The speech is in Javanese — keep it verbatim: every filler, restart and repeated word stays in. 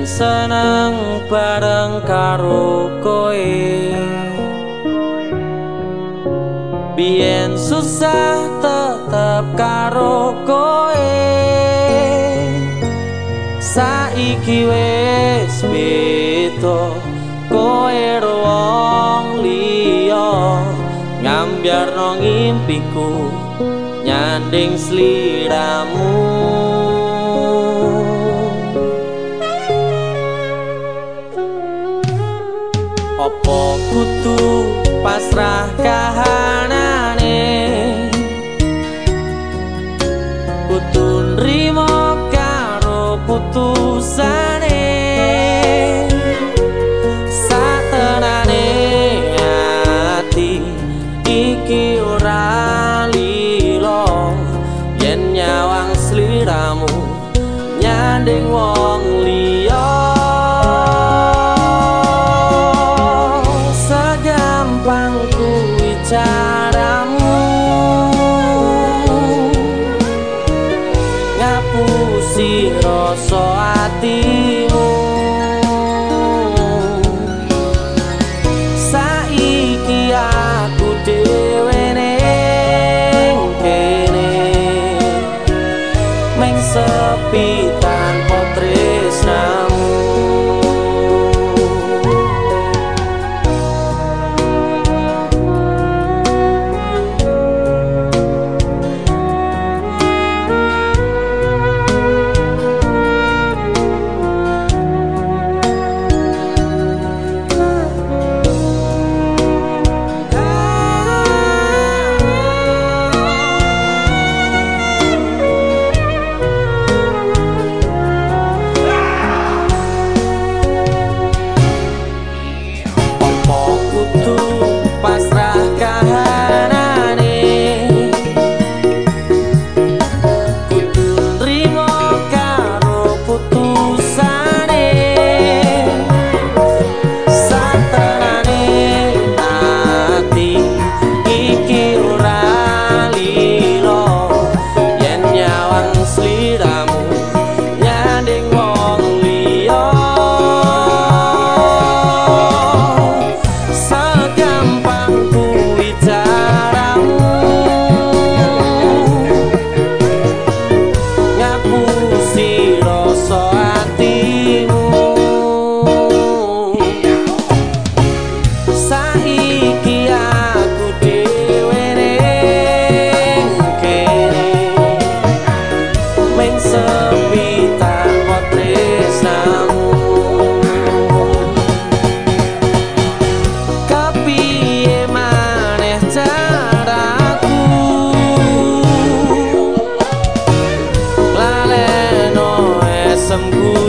seneng bareng karo koe, biyen susah tetep karo koe, saiki wis beda koe wong liya, ngambyarno ngimpiku nyanding sliramu. Opo kudu pasrah kahanane, kudu nrimo karo putusane, satenane ati iki ora lilo, yen nyawang sliramu nyanding wong liya. Segampang kuwi caramu ngapusi rasa atimu, saiki aku dhewe ning kene mung sepi tanpa tresnamu. Sembuh